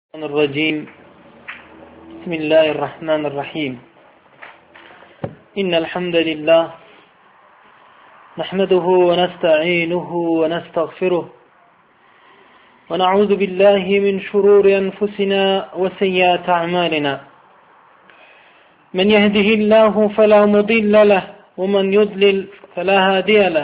الرجيم بسم الله الرحمن الرحيم إن الحمد لله نحمده ونستعينه ونستغفره ونعوذ بالله من شرور أنفسنا وسيئات أعمالنا من يهده الله فلا مضل له ومن يضلل فلا هادي له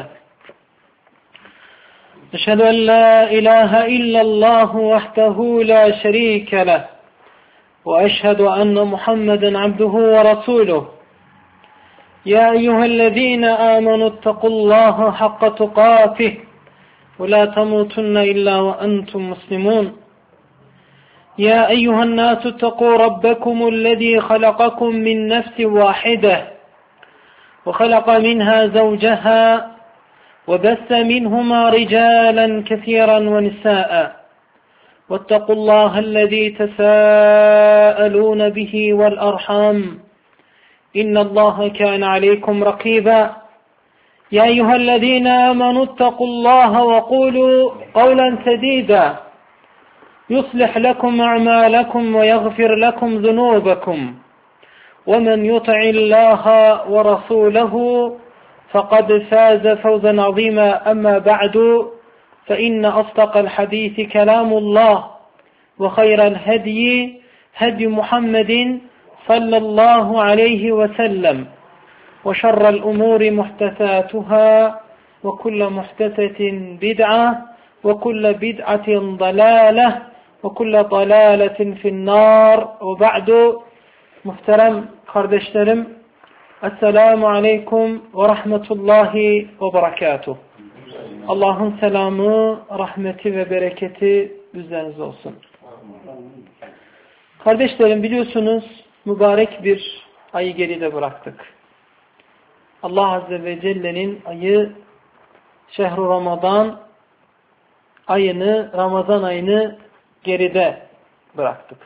أشهد أن لا إله إلا الله وحده لا شريك له وأشهد أن محمدا عبده ورسوله يا أيها الذين آمنوا اتقوا الله حق تقاته ولا تموتن إلا وأنتم مسلمون يا أيها الناس اتقوا ربكم الذي خلقكم من نفس واحدة وخلق منها زوجها وبث منهما رجالا كثيرا ونساء واتقوا الله الذي تساءلون به والأرحام إن الله كان عليكم رقيبا يا أيها الذين آمنوا اتقوا الله وقولوا قولا سديدا يصلح لكم أعمالكم ويغفر لكم ذنوبكم ومن يطع الله ورسوله فقد فاز فوزا عظيما أما بعد فإن أصدق الحديث كلام الله وخير الهدي هدي محمد صلى الله عليه وسلم وشر الأمور محدثاتها وكل محدثة بدعة وكل بدعة ضلالة وكل ضلالة في النار وبعد محترم kardeşlerim Esselamu Aleyküm ve Rahmetullahi ve Berekatuhu. Allah'ın selamı, rahmeti ve bereketi üzerinize olsun. Kardeşlerim biliyorsunuz mübarek bir ayı geride bıraktık. Allah Azze ve Celle'nin ayı Şehr-i Ramazan ayını, Ramazan ayını geride bıraktık.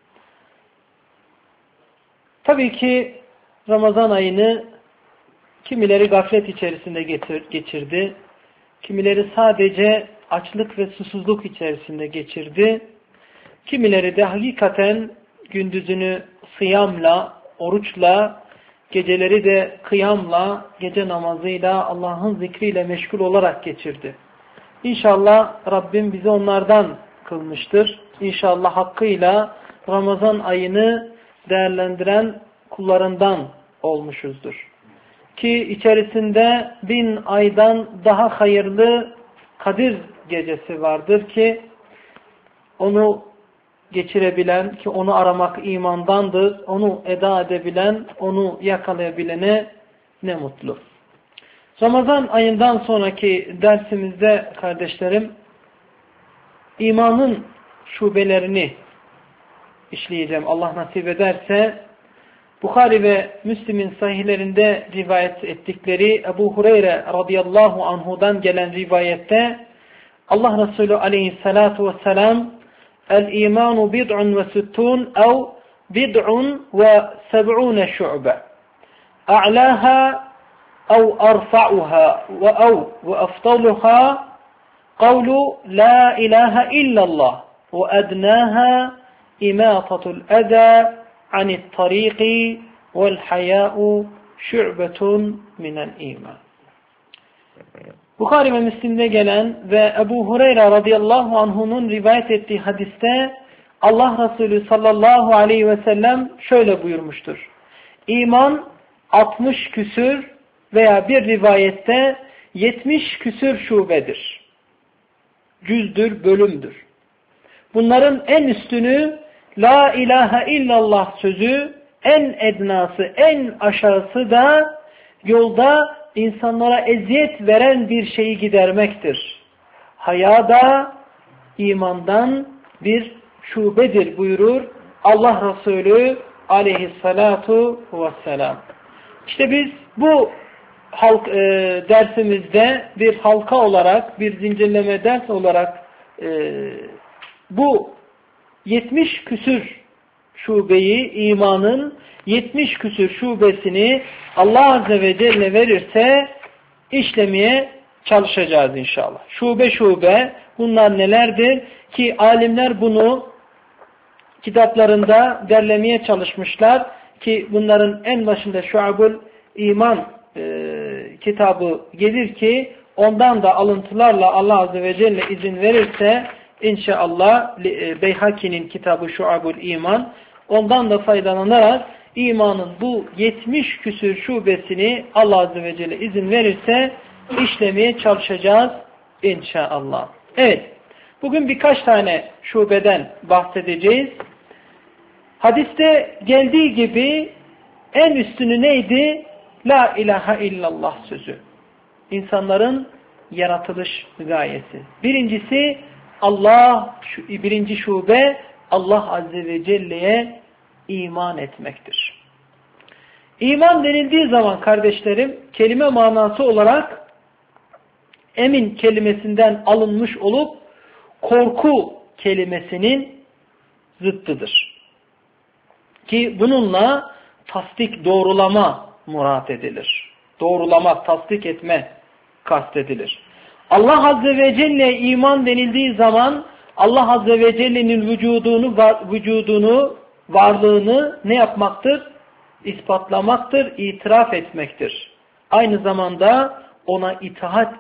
Tabii ki Ramazan ayını kimileri gaflet içerisinde geçirdi. Kimileri sadece açlık ve susuzluk içerisinde geçirdi. Kimileri de hakikaten gündüzünü sıyamla, oruçla, geceleri de kıyamla, gece namazıyla, Allah'ın zikriyle meşgul olarak geçirdi. İnşallah Rabbim bizi onlardan kılmıştır. İnşallah hakkıyla Ramazan ayını değerlendiren kullarından olmuşuzdur. Ki içerisinde 1000 aydan daha hayırlı Kadir gecesi vardır ki onu geçirebilen, ki onu aramak imandandır, onu eda edebilen, onu yakalayabilene ne mutlu. Ramazan ayından sonraki dersimizde kardeşlerim imanın şubelerini işleyeceğim. Allah nasip ederse. Bukhari ve Müslim'in sahihlerinde rivayet ettikleri Ebu Hureyre radıyallahu anhudan gelen rivayette Allah Resulü aleyhissalatu vesselam el-imanu bid'un ve süttun ev bid'un ve seb'une şu'be a'laha ev arfa'uha ve eftaluha kavlu la ilahe illallah ve ednaha imatatul eda anit tariqi vel haya'u şu'betun minel iman. Bukhari ve Müslim'de gelen ve Ebu Hureyre radıyallahu anhu'nun rivayet ettiği hadiste Allah Resulü sallallahu aleyhi ve sellem şöyle buyurmuştur. İman 60 küsür veya bir rivayette 70 küsür şubedir. Cüzdür, bölümdür. Bunların en üstünü La ilahe illallah sözü, en ednası, en aşağısı da yolda insanlara eziyet veren bir şeyi gidermektir. Haya da imandan bir şubedir buyurur Allah Resulü aleyhissalatu vesselam. İşte biz bu dersimizde bir halka olarak, bir zincirleme ders olarak bu 70 küsür şubeyi, imanın 70 küsür şubesini Allah Azze ve Celle verirse işlemeye çalışacağız inşallah. Şube şube bunlar nelerdir? Ki alimler bunu kitaplarında derlemeye çalışmışlar ki bunların en başında Şuabul İman kitabı gelir ki ondan da alıntılarla Allah Azze ve Celle izin verirse inşallah Beyhaki'nin kitabı Şuabul İman, ondan da faydalanarak imanın bu 70 küsür şubesini Allah Azze ve Celle izin verirse işlemeye çalışacağız inşallah. Evet, bugün birkaç tane şubeden bahsedeceğiz. Hadiste geldiği gibi en üstünü neydi? La ilahe illallah sözü. İnsanların yaratılış gayesi. Birincisi birinci şube Allah Azze ve Celle'ye iman etmektir. İman denildiği zaman kardeşlerim, kelime manası olarak emin kelimesinden alınmış olup korku kelimesinin zıttıdır. Ki bununla tasdik, doğrulama murat edilir. Doğrulama, tasdik etme kastedilir. Allah Azze ve Celle iman denildiği zaman Allah Azze ve Celle'nin vücudunu, varlığını ne yapmaktır? İspatlamaktır, itiraf etmektir. Aynı zamanda ona itaat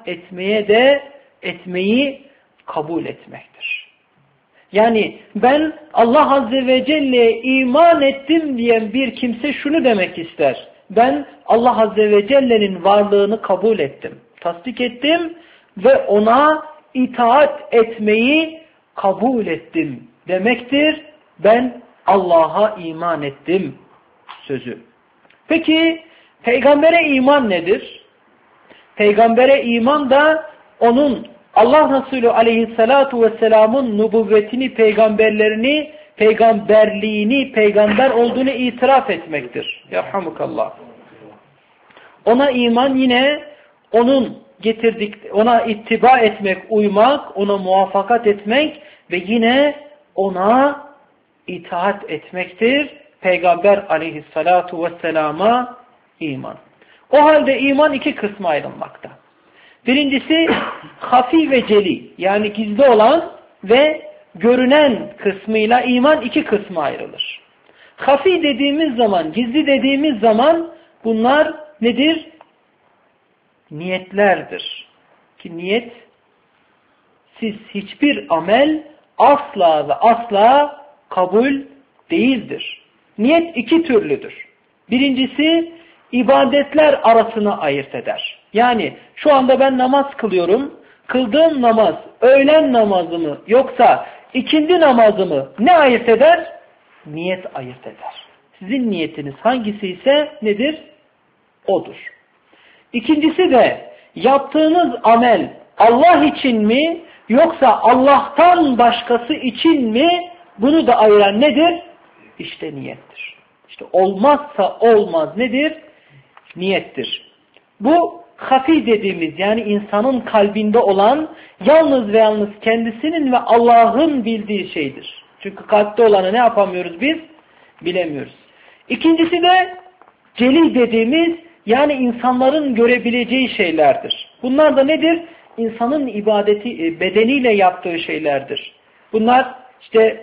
etmeyi kabul etmektir. Yani ben Allah Azze ve Celle'ye iman ettim diyen bir kimse şunu demek ister. Ben Allah Azze ve Celle'nin varlığını kabul ettim, tasdik ettim ve ona itaat etmeyi kabul ettim demektir. Ben Allah'a iman ettim sözü. Peki peygambere iman nedir? Peygambere iman da onun Allah Resulü aleyhissalatu vesselamın nübüvvetini, peygamberliğini, peygamber olduğunu itiraf etmektir. Yarhamukallah. Ona iman yine ona ittiba etmek, uymak, ona muvaffakat etmek ve yine ona itaat etmektir. Peygamber aleyhissalatu vesselama iman. O halde iman iki kısma ayrılmakta. Birincisi hafi ve celi, yani gizli olan ve görünen kısmıyla iman iki kısma ayrılır. Hafi dediğimiz zaman, gizli dediğimiz zaman bunlar nedir? Niyetlerdir. Ki niyet, siz hiçbir amel asla ve asla kabul değildir. Niyet iki türlüdür. Birincisi ibadetler arasına ayırt eder. Yani şu anda ben namaz kılıyorum. Kıldığım namaz öğlen namazı mı yoksa ikindi namazı mı ne ayırt eder? Niyet ayırt eder. Sizin niyetiniz hangisi ise nedir? Odur. İkincisi de yaptığınız amel Allah için mi yoksa Allah'tan başkası için mi, bunu da ayıran nedir? İşte niyettir. İşte olmazsa olmaz nedir? Niyettir. Bu hafi dediğimiz, yani insanın kalbinde olan yalnız ve yalnız kendisinin ve Allah'ın bildiği şeydir. Çünkü kalpte olanı ne yapamıyoruz biz? Bilemiyoruz. İkincisi de celi dediğimiz, yani insanların görebileceği şeylerdir. Bunlar da nedir? İnsanın ibadeti, bedeniyle yaptığı şeylerdir. Bunlar işte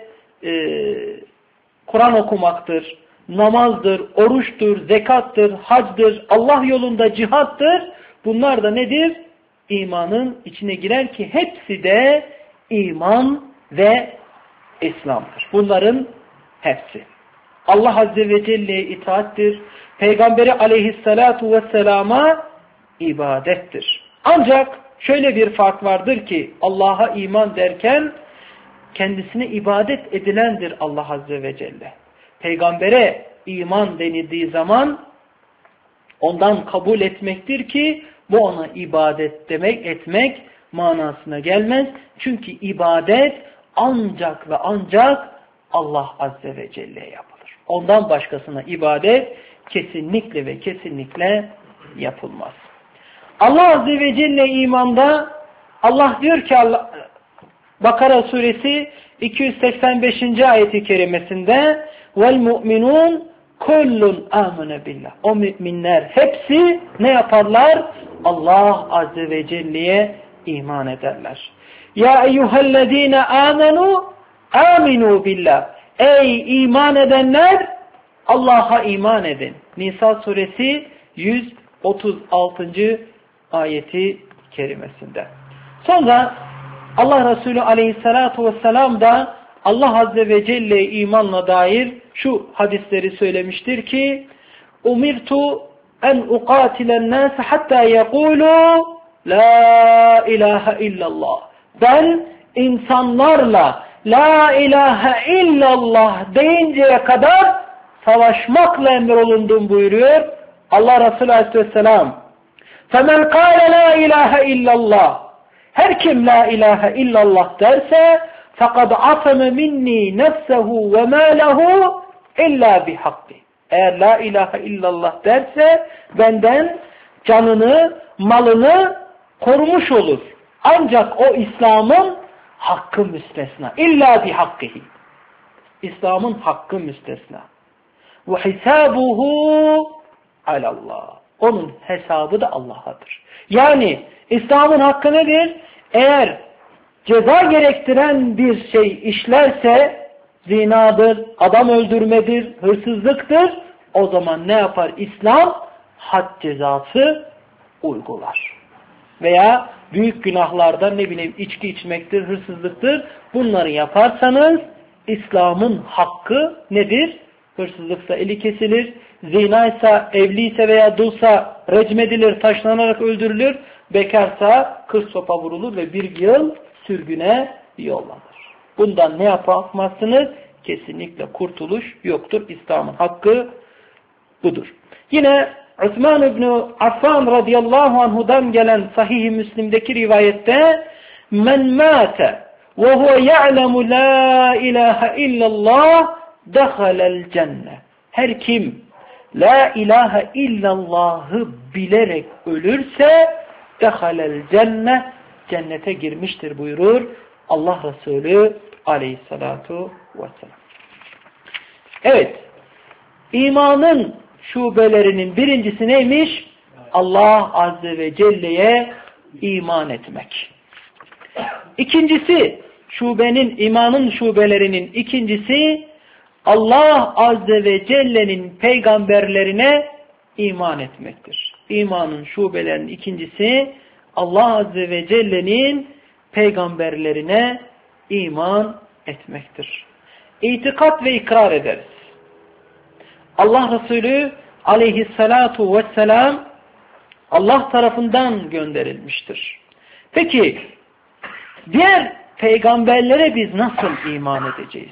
Kur'an okumaktır, namazdır, oruçtur, zekattır, hacdır, Allah yolunda cihattır. Bunlar da nedir? İmanın içine girer ki hepsi de iman ve İslam'dır. Bunların hepsi. Allah Azze ve Celle'ye itaattir. Peygamberi aleyhissalatu vesselama ibadettir. Ancak şöyle bir fark vardır ki Allah'a iman derken kendisine ibadet edilendir Allah Azze ve Celle. Peygambere iman denildiği zaman ondan kabul etmektir ki bu ona ibadet etmek manasına gelmez. Çünkü ibadet ancak ve ancak Allah Azze ve Celle'ye yapılır. Ondan başkasına ibadet kesinlikle ve kesinlikle yapılmaz. Allah Azze ve Celle imanda Allah diyor ki Bakara suresi 285. ayeti kerimesinde vel mu'minun kullun amene billah. O müminler hepsi ne yaparlar? Allah Azze ve Celle'ye iman ederler. Ya eyyühellezine amenu aminu billah. Ey iman edenler, Allah'a iman edin. Nisa suresi 136. ayeti kerimesinde. Sonra Allah Resulü aleyhissalatu vesselam da Allah Azze ve Celle imanla dair şu hadisleri söylemiştir ki umirtu en uqatilen nas hatta yekulu la ilahe illallah. Ben insanlarla la ilahe illallah deyinceye kadar savaşmakla emrolundum buyuruyor Allah Resulü aleyhisselam. فَمَنْ قَالَ لَا اِلَٰهَ اِلَّا اللّٰهِ Her kim la ilahe illallah derse فَقَدْ عَصَمَ مِنِّي نَفْسَهُ وَمَالَهُ اِلَّا بِحَقِّ Eğer la ilahe illallah derse benden canını, malını korumuş olur. Ancak o İslam'ın hakkı müstesna. İlla bihakkihi. İslam'ın hakkı müstesna. وَحِسَابُهُ عَلَى اللّٰهِ Onun hesabı da Allah'adır. Yani İslam'ın hakkı nedir? Eğer ceza gerektiren bir şey işlerse zinadır, adam öldürmedir, hırsızlıktır. O zaman ne yapar? İslam had cezası uygular. Veya büyük günahlarda ne bileyim içki içmektir, hırsızlıktır. Bunları yaparsanız İslam'ın hakkı nedir? Hırsızlıksa eli kesilir, zinaysa, evliyse veya dulsa recmedilir, taşlanarak öldürülür, bekarsa 40 sopa vurulur ve 1 yıl sürgüne yollanır. Bundan ne yapamazsınız? Kesinlikle kurtuluş yoktur. İslam'ın hakkı budur. Yine Osman İbni Affan radıyallahu anhudan gelen Sahih-i Müslim'deki rivayette men mâte ve huve ya'lemu la ilahe illallah dehalel cennet. Her kim la ilahe illallah'ı bilerek ölürse dehalel cennet, cennete girmiştir buyurur Allah Resulü aleyhissalatu vesselam. Evet, imanın şubelerinin birincisi neymiş? Allah Azze ve Celle'ye iman etmek. İkincisi, imanın şubelerinin ikincisi, Allah Azze ve Celle'nin peygamberlerine iman etmektir. İmanın şubelerinin ikincisi, Allah Azze ve Celle'nin peygamberlerine iman etmektir. İtikat ve ikrar ederiz. Allah Resulü aleyhissalatu vesselam Allah tarafından gönderilmiştir. Peki diğer peygamberlere biz nasıl iman edeceğiz?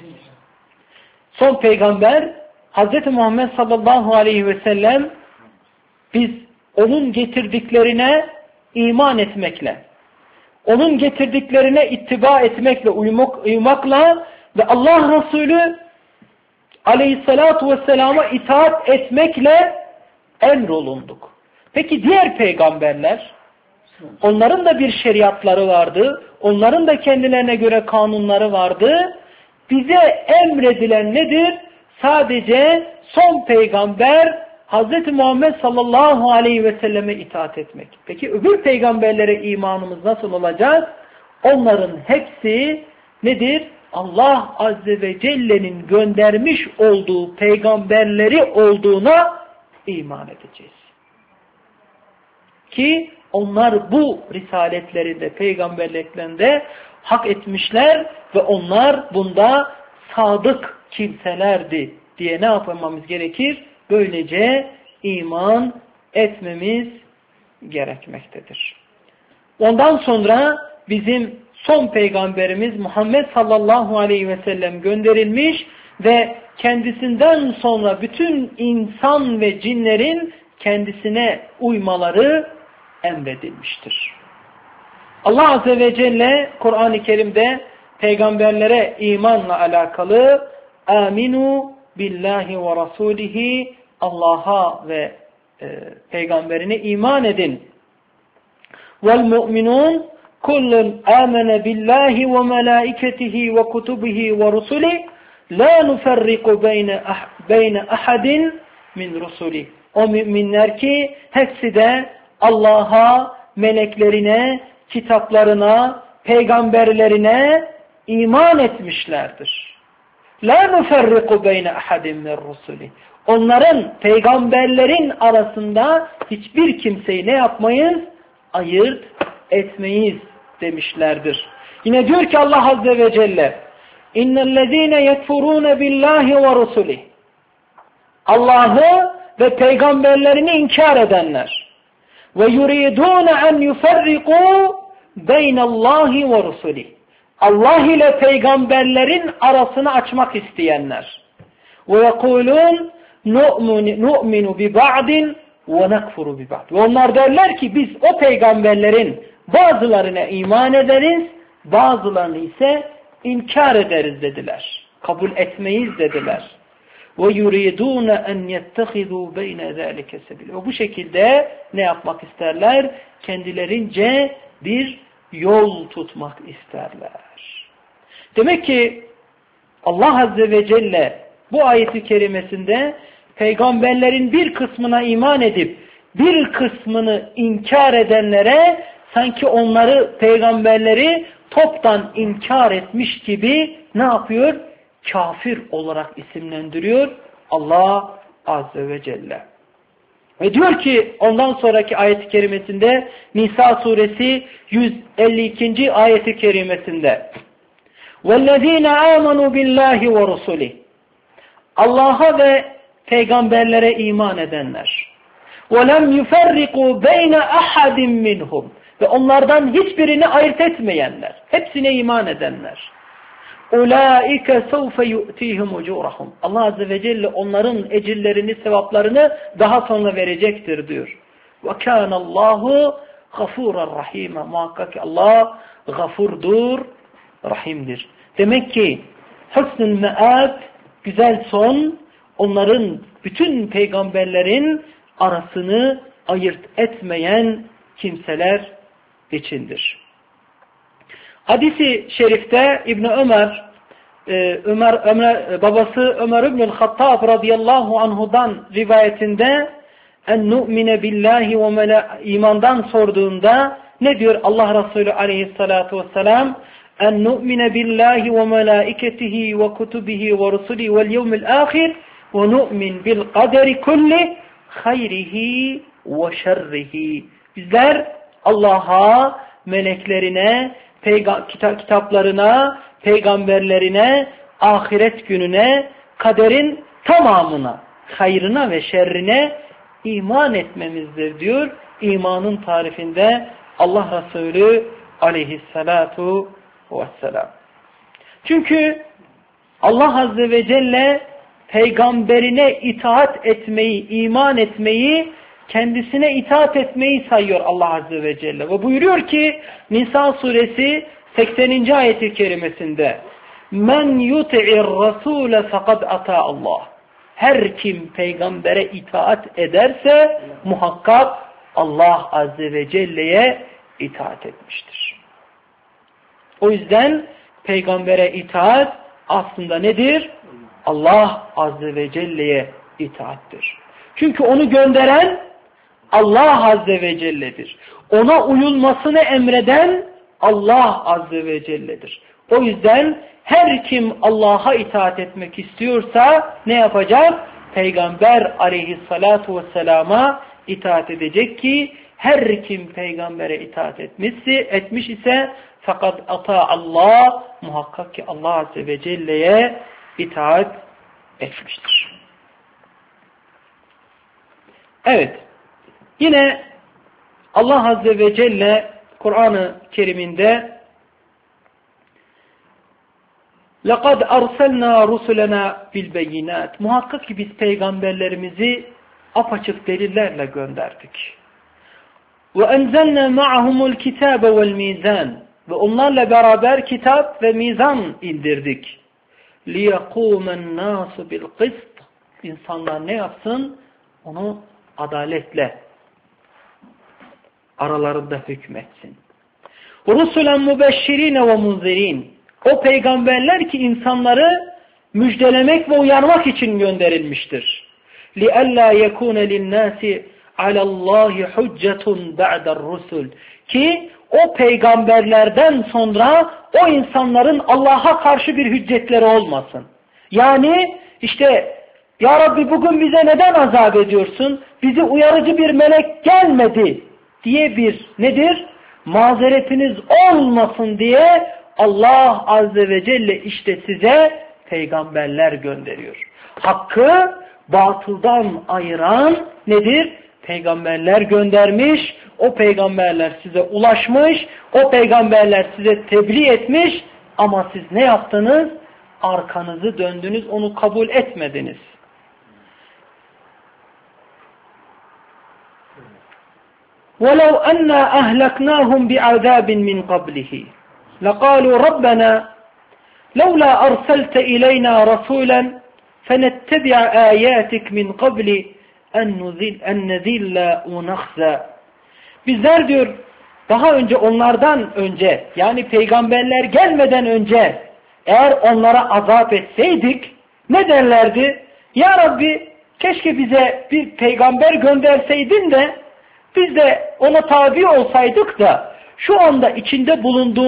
Son peygamber Hz. Muhammed sallallahu aleyhi ve sellem, biz onun getirdiklerine iman etmekle, onun getirdiklerine ittiba etmekle, uymakla ve Allah Resulü aleyhissalatu vesselama itaat etmekle emrolunduk. Peki diğer peygamberler, onların da bir şeriatları vardı, onların da kendilerine göre kanunları vardı. Bize emredilen nedir? Sadece son peygamber Hz. Muhammed sallallahu aleyhi ve selleme itaat etmek. Peki öbür peygamberlere imanımız nasıl olacak? Onların hepsi nedir? Allah Azze ve Celle'nin göndermiş olduğu peygamberleri olduğuna iman edeceğiz. Ki onlar bu risaletlerinde, peygamberliklerinde hak etmişler ve onlar bunda sadık kimselerdi diye ne yapmamız gerekir? Böylece iman etmemiz gerekmektedir. Ondan sonra bizim son peygamberimiz Muhammed sallallahu aleyhi ve sellem gönderilmiş ve kendisinden sonra bütün insan ve cinlerin kendisine uymaları emredilmiştir. Allah Azze ve Celle Kur'an-ı Kerim'de peygamberlere imanla alakalı aminu billahi ve rasulihi, Allah'a ve peygamberine iman edin. Vel mu'minun kullun amene billahi ve melaiketihi ve kutubihi ve rusuli la nuferriku beyne ahadin min rusuli. O müminler ki hepsi de Allah'a, meleklerine, kitaplarına, peygamberlerine iman etmişlerdir. La nuferriku beyne ahadin min rusuli. Onların, peygamberlerin arasında hiçbir kimseyi ne yapmayız? Ayırt etmeyiz demişlerdir. Yine diyor ki Allah Azze ve Celle, İnnellezîne yekfurûne billâhi ve rusulih. Allah'ı ve peygamberlerini inkar edenler. Ve yuridûne en yuferrikû beynallâhi ve rusulih. Allah ile peygamberlerin arasını açmak isteyenler. Ve yekulûn nu'minu bi ba'din ve nekfuru bi ba'd. Ve onlar derler ki biz o peygamberlerin bazılarına iman ederiz, bazılarını ise inkar ederiz dediler. Kabul etmeyiz dediler. Ve yuridun en yettehizu beyne zalike sebil. Ve bu şekilde ne yapmak isterler? Kendilerince bir yol tutmak isterler. Demek ki Allah Azze ve Celle bu ayeti kerimesinde peygamberlerin bir kısmına iman edip bir kısmını inkar edenlere sanki onları, peygamberleri toptan inkar etmiş gibi ne yapıyor? Kafir olarak isimlendiriyor Allah Azze ve Celle. Ve diyor ki ondan sonraki ayet-i kerimesinde Nisa suresi 152. ayet-i kerimesinde وَالَّذ۪ينَ آمَنُوا بِاللّٰهِ وَرُسُولِهِ Allah'a ve peygamberlere iman edenler. وَلَمْ يُفَرِّقُوا بَيْنَ أَحَدٍ مِّنْهُمْ Ve onlardan hiçbirini ayırt etmeyenler. Hepsine iman edenler. اُولَٰئِكَ سَوْفَ يُؤْتِيهِمْ اُجُورَهُمْ Allah Azze ve Celle onların ecirlerini, sevaplarını daha sonra verecektir diyor. وَكَانَ اللّٰهُ غَفُورًا رَحِيمًا Muhakkak ki Allah gafurdur, rahimdir. Demek ki husnul me'ab, güzel son, onların, bütün peygamberlerin arasını ayırt etmeyen kimseler içindir. Hadis-i şerifte İbn babası Ömer İbnül Hattab radıyallahu anhudan rivayetinde en nu'mine billahi ve imandan sorduğunda ne diyor Allah Resulü aleyhissalatu vesselam? En nu'mine billahi ve melaiketihi ve kutubihi ve rusulihi vel yevmil ahir ve nu'min bil kaderi kulli hayrihi ve şerrihi. Bizler Allah'a, meleklerine, kitaplarına, peygamberlerine, ahiret gününe, kaderin tamamına, hayrına ve şerrine iman etmemizdir diyor. İmanın tarifinde Allah Resulü aleyhissalatu vesselam. Çünkü Allah Azze ve Celle peygamberine itaat etmeyi, iman etmeyi, kendisine itaat etmeyi sayıyor Allah Azze ve Celle. Ve buyuruyor ki Nisa suresi 80. ayet-i kerimesinde Men yuti'ir rasule fekad ata Allah. Her kim peygambere itaat ederse muhakkak Allah Azze ve Celle'ye itaat etmiştir. O yüzden peygambere itaat aslında nedir? Allah Azze ve Celle'ye itaattir. Çünkü onu gönderen Allah Azze ve Celle'dir. Ona uyulmasını emreden Allah Azze ve Celle'dir. O yüzden her kim Allah'a itaat etmek istiyorsa ne yapacak? Peygamber aleyhissalatu vesselama itaat edecek ki her kim peygambere itaat etmiş ise fakat ata Allah, muhakkak ki Allah Azze ve Celle'ye itaat etmiştir. Evet. Yine Allah Azze ve Celle Kur'an-ı Kerim'inde لَقَدْ أَرْسَلْنَا رُسُلَنَا بِالْبَيِّنَاتِ Muhakkak ki biz peygamberlerimizi apaçık delillerle gönderdik. وَاَنْزَلْنَا مَعَهُمُ الْكِتَابَ وَالْمِيزَانِ Ve onlarla beraber kitap ve mizan indirdik. لِيَقُومَ النَّاسُ بِالْقِسْطِ İnsanlar ne yapsın? Onu adaletle aralarında hükmetsin. رُسُلًا مُبَشِّرِينَ وَمُنْزِرِينَ O peygamberler ki insanları müjdelemek ve uyarmak için gönderilmiştir. لِأَلَّا يَكُونَ لِلنَّاسِ عَلَى اللّٰهِ حُجَّةٌ بَعْدَ الرُّسُلِ Ki o peygamberlerden sonra o insanların Allah'a karşı bir hüccetleri olmasın. Yani işte ya Rabbi bugün bize neden azap ediyorsun? Bizi uyarıcı bir melek gelmedi diye bir nedir? Mazeretiniz olmasın diye Allah Azze ve Celle işte size peygamberler gönderiyor. Hakkı batıldan ayıran nedir? Peygamberler göndermiş. O peygamberler size ulaşmış. O peygamberler size tebliğ etmiş. Ama siz ne yaptınız? Arkanızı döndünüz, onu kabul etmediniz. وَلَوْ أَنَّا أَهْلَكْنَاهُمْ بِعَذَابٍ مِّنْ قَبْلِهِ لَقَالُوا رَبَّنَا لَوْلَا أَرْسَلْتَ إِلَيْنَا رَسُولًا فَنَتَّبِعَ آيَاتِكَ مِنْ قَبْلِ أَنْ نَذِلَّ وَنَخْزَى. Bizler diyor daha önce onlardan önce yani peygamberler gelmeden önce eğer onlara azap etseydik ne derlerdi? Ya Rabbi keşke bize bir peygamber gönderseydin de biz de ona tabi olsaydık da şu anda içinde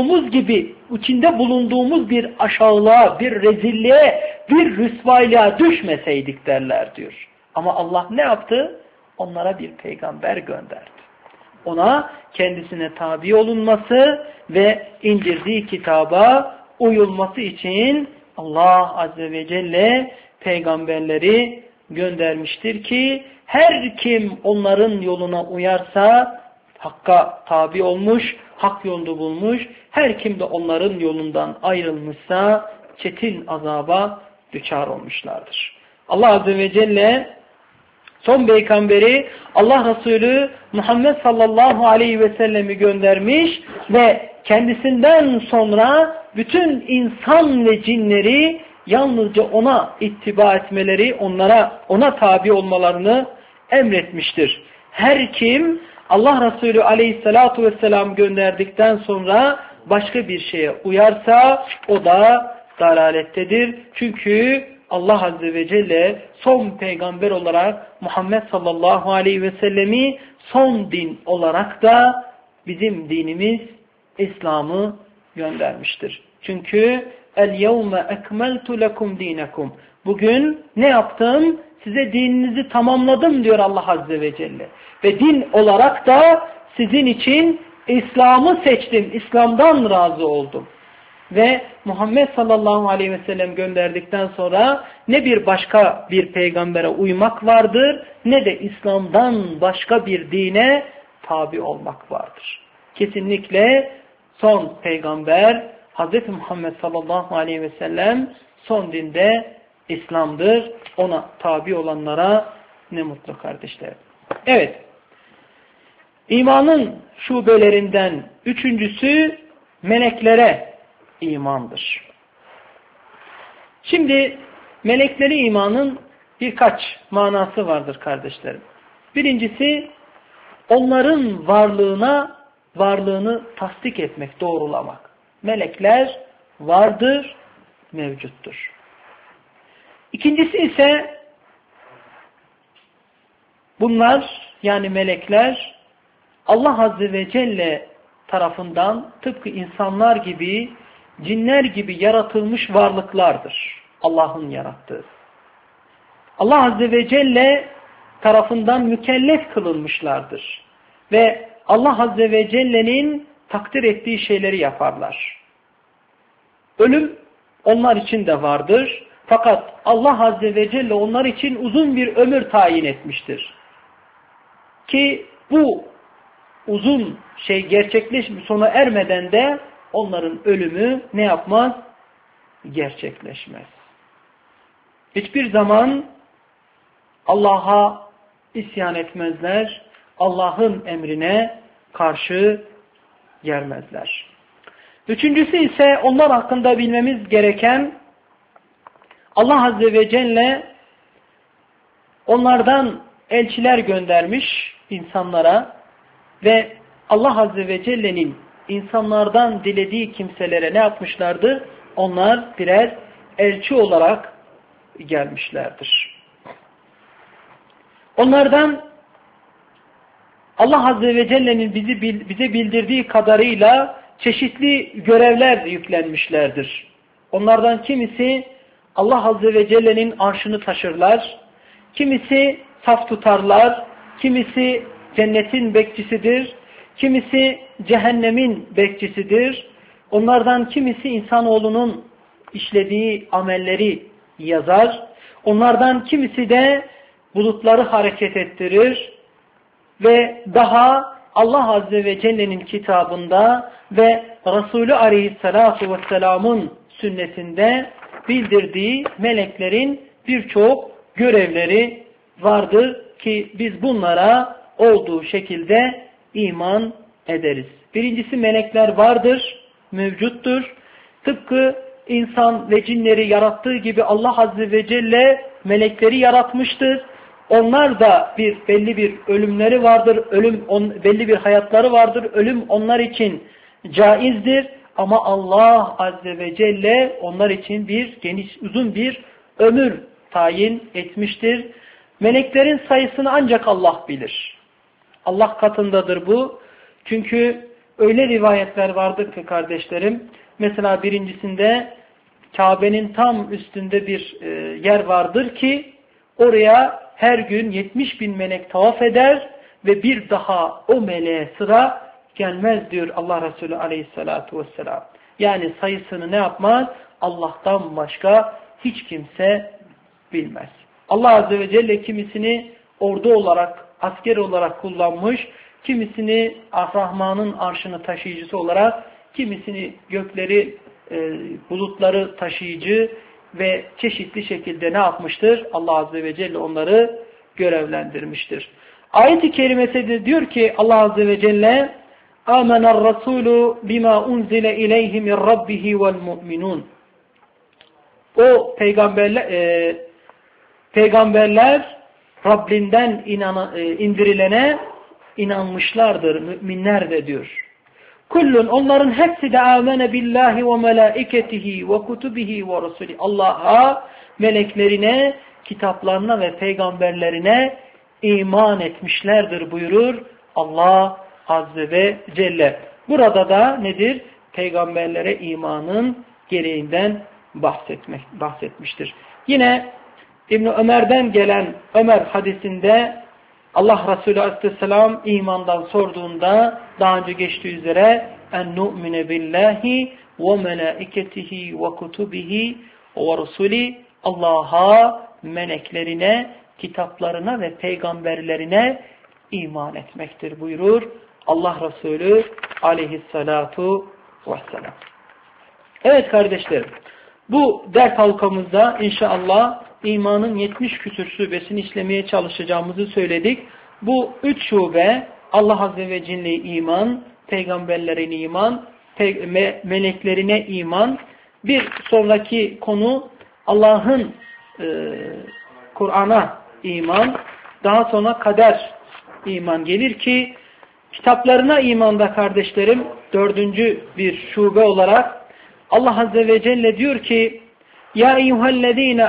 bulunduğumuz bir aşağılığa, bir rezilliğe, bir rüsvaylığa düşmeseydik derler diyor. Ama Allah ne yaptı? Onlara bir peygamber gönderdi. Ona kendisine tabi olunması ve indirdiği kitaba uyulması için Allah Azze ve Celle peygamberleri göndermiştir ki her kim onların yoluna uyarsa hakka tabi olmuş, hak yolunu bulmuş. Her kim de onların yolundan ayrılmışsa çetin azaba düçar olmuşlardır. Allah Azze ve Celle son peygamberi Allah Resulü Muhammed sallallahu aleyhi ve sellemi göndermiş ve kendisinden sonra bütün insan ve cinleri yalnızca ona ittiba etmeleri, ona tabi olmalarını emretmiştir. Her kim Allah Resulü aleyhissalatu vesselam gönderdikten sonra başka bir şeye uyarsa o da dalalettedir. Çünkü Allah Azze ve Celle son peygamber olarak Muhammed sallallahu aleyhi ve sellemi son din olarak da bizim dinimiz İslam'ı göndermiştir. Çünkü el-yevme ekmeltu lekum dinekum. Bugün ne yaptım? Size dininizi tamamladım diyor Allah Azze ve Celle. Ve din olarak da sizin için İslam'ı seçtim. İslam'dan razı oldum. Ve Muhammed sallallahu aleyhi ve sellem gönderdikten sonra ne bir başka bir peygambere uymak vardır ne de İslam'dan başka bir dine tabi olmak vardır. Kesinlikle son peygamber Hz. Muhammed sallallahu aleyhi ve sellem son dinde İslam'dır. Ona tabi olanlara ne mutlu kardeşler. Evet. İmanın şubelerinden üçüncüsü meleklere imandır. Şimdi melekleri imanın birkaç manası vardır kardeşlerim. Birincisi onların varlığını tasdik etmek, doğrulamak. Melekler vardır, mevcuttur. İkincisi ise bunlar yani melekler Allah Azze ve Celle tarafından tıpkı insanlar gibi, cinler gibi yaratılmış varlıklardır. Allah'ın yarattığı. Allah Azze ve Celle tarafından mükellef kılınmışlardır. Ve Allah Azze ve Celle'nin takdir ettiği şeyleri yaparlar. Ölüm onlar için de vardır. Fakat Allah Azze ve Celle onlar için uzun bir ömür tayin etmiştir. Ki bu uzun sona ermeden de onların ölümü ne yapmaz? Gerçekleşmez. Hiçbir zaman Allah'a isyan etmezler. Allah'ın emrine karşı gelmezler. Üçüncüsü ise onlar hakkında bilmemiz gereken Allah Azze ve Celle onlardan elçiler göndermiş insanlara ve Allah Azze ve Celle'nin insanlardan dilediği kimselere ne yapmışlardı? Onlar birer elçi olarak gelmişlerdir. Onlardan Allah Azze ve Celle'nin bize bildirdiği kadarıyla çeşitli görevler yüklenmişlerdir. Onlardan kimisi Allah Azze ve Celle'nin arşını taşırlar. Kimisi saf tutarlar, kimisi cennetin bekçisidir, kimisi cehennemin bekçisidir. Onlardan kimisi insanoğlunun işlediği amelleri yazar. Onlardan kimisi de bulutları hareket ettirir ve daha Allah Azze ve Celle'nin kitabında ve Resulü Aleyhisselatü Vesselam'ın sünnetinde bildirdiği meleklerin birçok görevleri vardır ki biz bunlara olduğu şekilde iman ederiz. Birincisi, melekler vardır, mevcuttur. Tıpkı insan ve cinleri yarattığı gibi Allah Azze ve Celle melekleri yaratmıştır. Onlar da belli bir ölümleri vardır, belli bir hayatları vardır. Ölüm onlar için caizdir ama Allah Azze ve Celle onlar için uzun bir ömür tayin etmiştir. Meleklerin sayısını ancak Allah bilir. Allah katındadır bu. Çünkü öyle rivayetler vardır ki kardeşlerim, mesela birincisinde Kabe'nin tam üstünde bir yer vardır ki oraya her gün 70.000 melek tavaf eder ve bir daha o meleğe sıra gelmez diyor Allah Resulü Aleyhisselatü Vesselam. Yani sayısını ne yapmaz? Allah'tan başka hiç kimse bilmez. Allah Azze ve Celle kimisini ordu olarak, asker olarak kullanmış, kimisini Rahman'ın arşını taşıyıcısı olarak, kimisini gökleri, bulutları taşıyıcı ve çeşitli şekilde ne yapmıştır? Allah Azze ve Celle onları görevlendirmiştir. Ayet-i kerimesi diyor ki Allah Azze ve Celle Âmenel Rasûlü bimâ unzile ileyhi min rabbihi vel mu'minun. O peygamberler Rabbinden indirilene inanmışlardır, müminler de diyor. Kullun, onların hepsi de amene billahi ve melaiketihi ve kutubihi ve rusuli. Allah'a, meleklerine, kitaplarına ve peygamberlerine iman etmişlerdir buyurur Allah Azze ve Celle. Burada da nedir? Peygamberlere imanın gereğinden bahsetmiştir. Yine İbn-i Ömer'den gelen Ömer hadisinde Allah Resulü Aleyhisselam imandan sorduğunda daha önce geçtiği üzere en nu'mine billahi ve melaiketihi ve kutubihi ve rusuli, Allah'a, meleklerine, kitaplarına ve peygamberlerine iman etmektir buyurur Allah Resulü Aleyhisselatu Vesselam. Evet kardeşlerim, bu ders halkamızda inşallah imanın 70 küsur şubesini işlemeye çalışacağımızı söyledik. Bu 3 şube Allah Azze ve Celle iman, peygamberlerine iman, meleklerine iman. Bir sonraki konu Allah'ın Kur'an'a iman, daha sonra kader iman gelir ki kitaplarına imanda kardeşlerim 4. bir şube olarak Allah Azze ve Celle diyor ki Ya eyyühellezine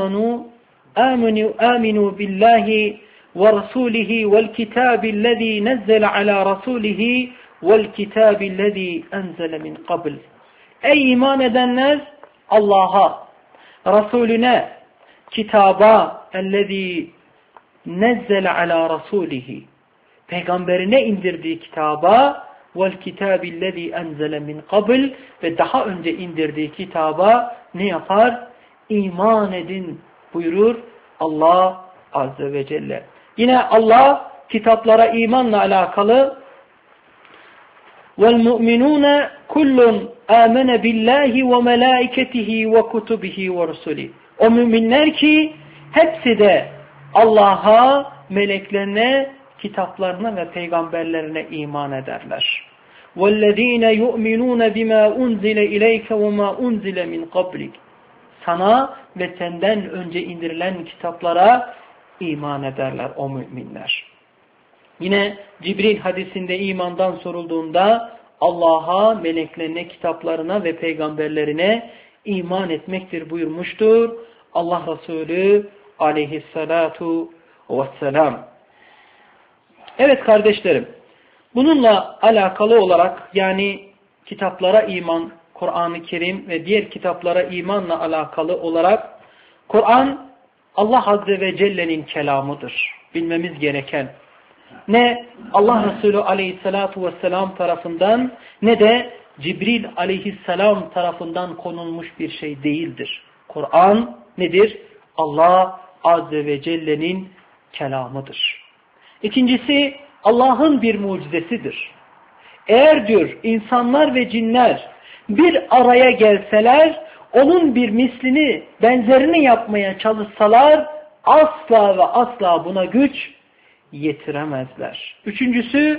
aminu billahi ve rasulihi vel kitabillezî nezzele ala rasulihi vel kitabillezî enzele min qabl. Ey iman edenler, Allah'a, Resulüne, kitaba ellezî nezzele ala rasulihi, peygamberine indirdiği kitaba, vel kitabillezî enzele min qabl, ve daha önce indirdiği kitaba ne yapar? İman edin buyurur Allah Azze ve Celle. Yine Allah kitaplara imanla alakalı وَالْمُؤْمِنُونَ كُلٌّ آمَنَ بِاللّٰهِ وَمَلَائِكَتِهِ وَكُتُبِهِ وَرُسُلِهِ. O müminler ki hepsi de Allah'a, meleklerine, kitaplarına ve peygamberlerine iman ederler. وَالَّذ۪ينَ يُؤْمِنُونَ بِمَا اُنْزِلَ اِلَيْكَ وَمَا اُنْزِلَ مِنْ قَبْلِكَ. Sana ve senden önce indirilen kitaplara iman ederler o müminler. Yine Cibril hadisinde imandan sorulduğunda Allah'a, meleklerine, kitaplarına ve peygamberlerine iman etmektir buyurmuştur Allah Resulü aleyhissalatu vesselam. Evet kardeşlerim, bununla alakalı olarak yani kitaplara iman, Kur'an-ı Kerim ve diğer kitaplara imanla alakalı olarak Kur'an Allah Azze ve Celle'nin kelamıdır. Bilmemiz gereken. Ne Allah Resulü Aleyhisselatu Vesselam tarafından ne de Cibril Aleyhisselam tarafından konulmuş bir şey değildir. Kur'an nedir? Allah Azze ve Celle'nin kelamıdır. İkincisi Allah'ın bir mucizesidir. Eğer diyor insanlar ve cinler bir araya gelseler, onun bir mislini, benzerini yapmaya çalışsalar asla ve asla buna güç yetiremezler. Üçüncüsü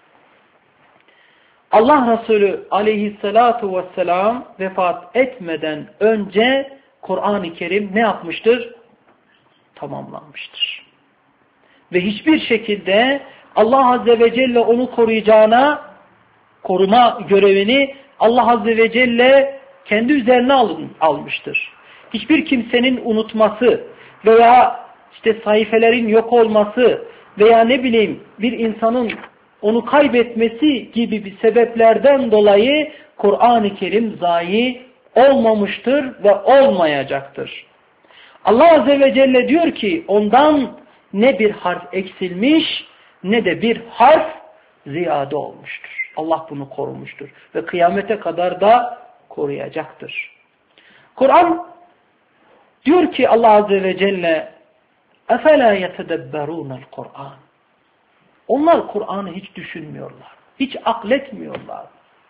Allah Resulü Aleyhisselatu Vesselam vefat etmeden önce Kur'an-ı Kerim ne yapmıştır? Tamamlanmıştır. Ve hiçbir şekilde Allah Azze ve Celle onu koruma görevini Allah Azze ve Celle kendi üzerine almıştır. Hiçbir kimsenin unutması veya sayfelerin yok olması veya bir insanın onu kaybetmesi gibi bir sebeplerden dolayı Kur'an-ı Kerim zayi olmamıştır ve olmayacaktır. Allah Azze ve Celle diyor ki ondan ne bir harf eksilmiş ne de bir harf ziyade olmuştur. Allah bunu korumuştur ve kıyamete kadar da koruyacaktır. Kur'an diyor ki Allah Azze ve Celle اَفَلَا يَتَدَبَّرُونَ الْقُرْآنِ Onlar Kur'an'ı hiç düşünmüyorlar. Hiç akletmiyorlar.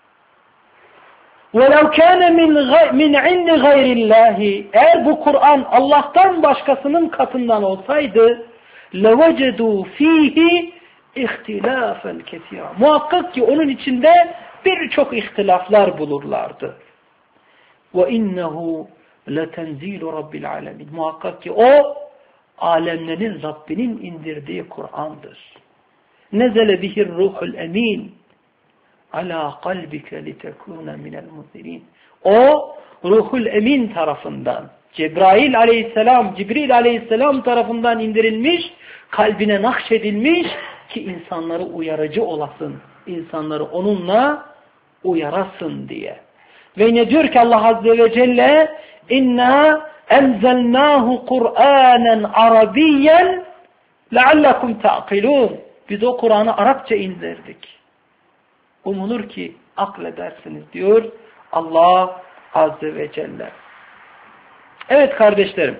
وَلَوْ كَانَ مِنْ عِنْدِ غَيْرِ اللّٰهِ Eğer bu Kur'an Allah'tan başkasının katından olsaydı لَوَجَدُوا ف۪يهِ اِخْتِلَافًا كَثِيرًا Muhakkak ki onun içinde birçok ihtilaflar bulurlardı. وَاِنَّهُ لَتَنْزِيلُ رَبِّ الْعَالَمِينَ Muhakkak ki o alemlerin Rabbinin indirdiği Kur'an'dır. Nezele bihir ruhul emin ala kalbike litekune minel munzirin. O ruhul emin tarafından Cibril aleyhisselam tarafından indirilmiş, kalbine nakşedilmiş ki insanları uyarıcı olasın. İnsanları onunla uyarasın diye. Ve ne diyor ki Allah Azze ve Celle İnna enzelnahu Kur'anen Arabiyyen leallekum ta'kilun. Biz o Kur'an'ı Arapça indirdik. Umulur ki akledersiniz diyor Allah Azze ve Celle. Evet kardeşlerim.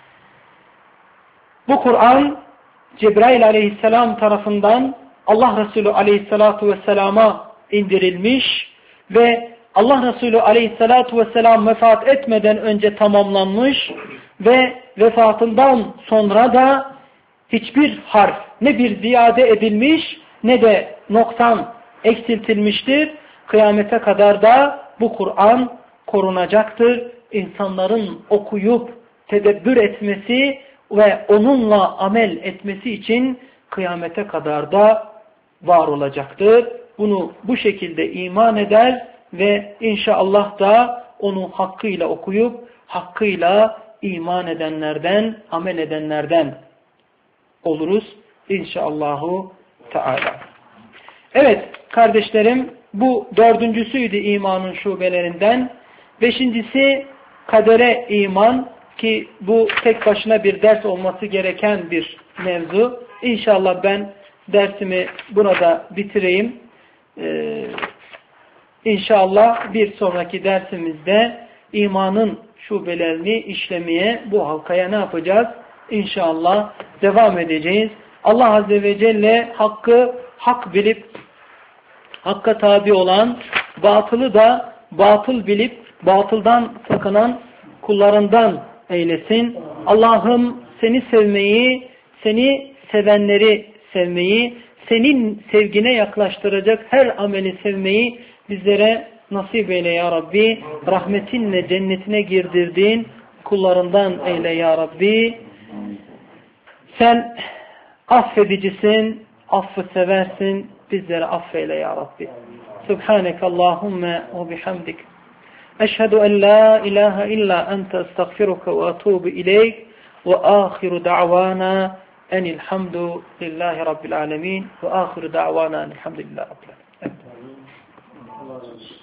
Bu Kur'an Cibril aleyhisselam tarafından Allah Resulü aleyhissalatu vesselama indirilmiş ve Allah Resulü aleyhissalatu vesselam vefat etmeden önce tamamlanmış ve vefatından sonra da hiçbir harf ne bir ziyade edilmiş ne de noksan eksiltilmiştir. Kıyamete kadar da bu Kur'an korunacaktır. İnsanların okuyup tedebbür etmesi ve onunla amel etmesi için kıyamete kadar da var olacaktır. Bunu bu şekilde iman eder ve inşallah da onu hakkıyla okuyup hakkıyla iman edenlerden, amel edenlerden oluruz inşallahü teala. Evet kardeşlerim, bu dördüncüsüydü imanın şubelerinden. Beşincisi kadere iman, ki bu tek başına bir ders olması gereken bir mevzu. İnşallah ben dersimi burada bitireyim. İnşallah bir sonraki dersimizde imanın şubelerini işlemeye, bu halkaya ne yapacağız? İnşallah devam edeceğiz. Allah Azze ve Celle hakkı hak bilip hakka tabi olan, batılı da batıl bilip batıldan sakınan kullarından eylesin. Allah'ım seni sevmeyi, seni sevenleri sevmeyi, senin sevgine yaklaştıracak her ameli sevmeyi bizlere nasip eyle ya Rabbi. Rahmetinle cennetine girdirdiğin kullarından eyle ya Rabbi. Sen affedicisin, affı seversin. Bizleri affeyle ya Rabbi. Subhaneke Allahümme ve bihamdik. Eşhedü en la ilahe illa ente estağfiruke ve etubu ileyk ve ahiru da'vana enilhamdu lillahi rabbil alemin ve ahiru da'vana enilhamdülillahi rabbil alemin.